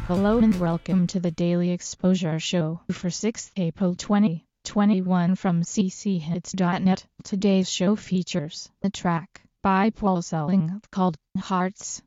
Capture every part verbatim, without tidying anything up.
Hello and welcome to the Daily Exposure Show for sixth of April twenty twenty-one from c c hits dot net. Today's show features a track by Paul Selling called Hearts.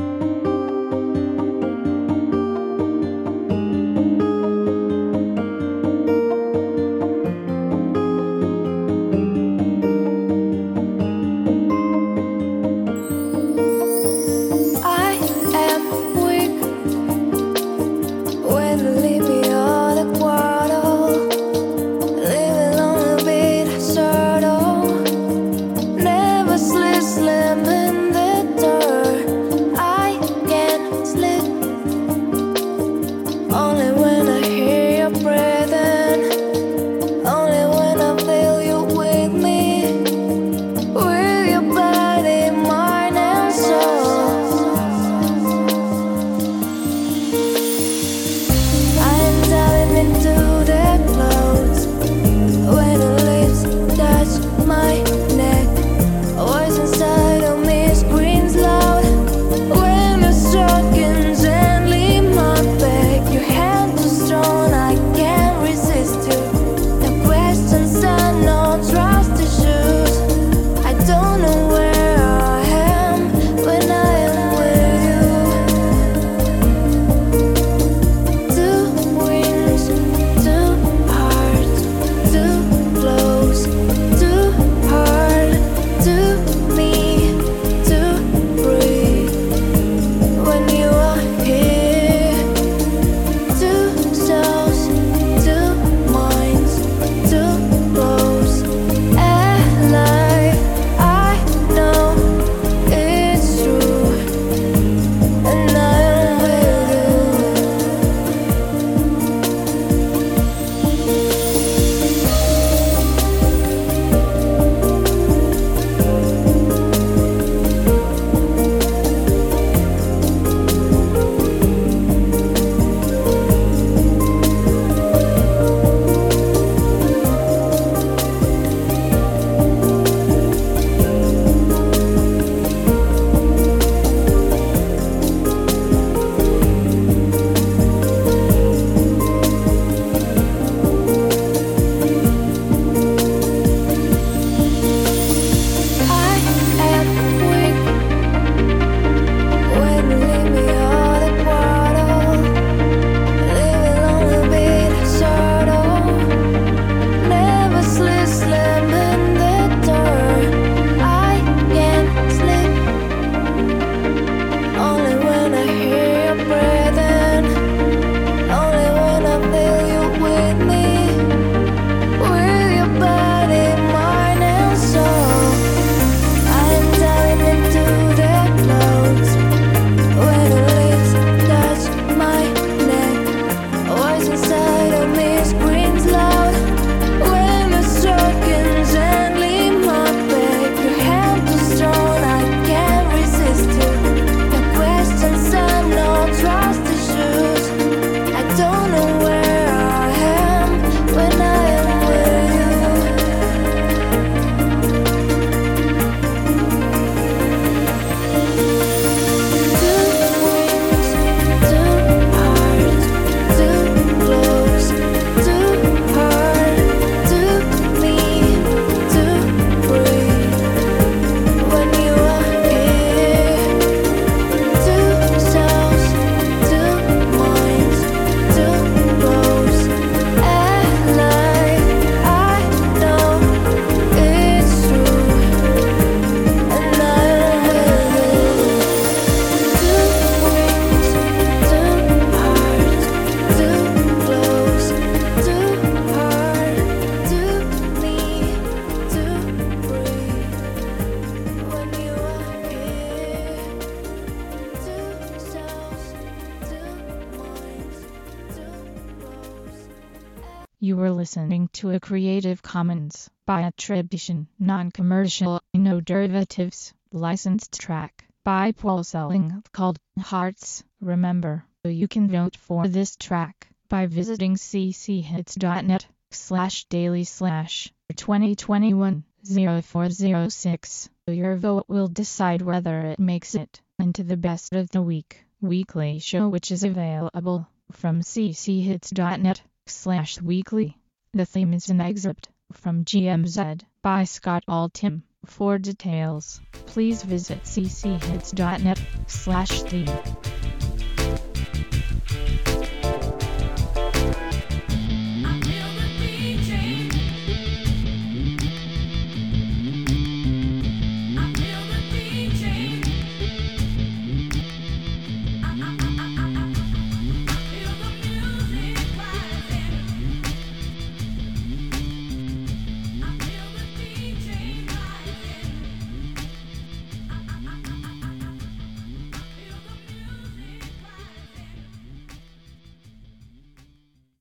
You were listening to a Creative Commons by attribution, non-commercial, no derivatives, licensed track by Paul Selling called Hearts. Remember, you can vote for this track by visiting c c hits dot net slash daily slash twenty twenty-one oh four oh six. Your vote will decide whether it makes it into the best of the week. weekly show which is available from cchits.net slash weekly. The theme is an excerpt from G M Z by Scott Altham. For details, please visit cchits.net slash theme.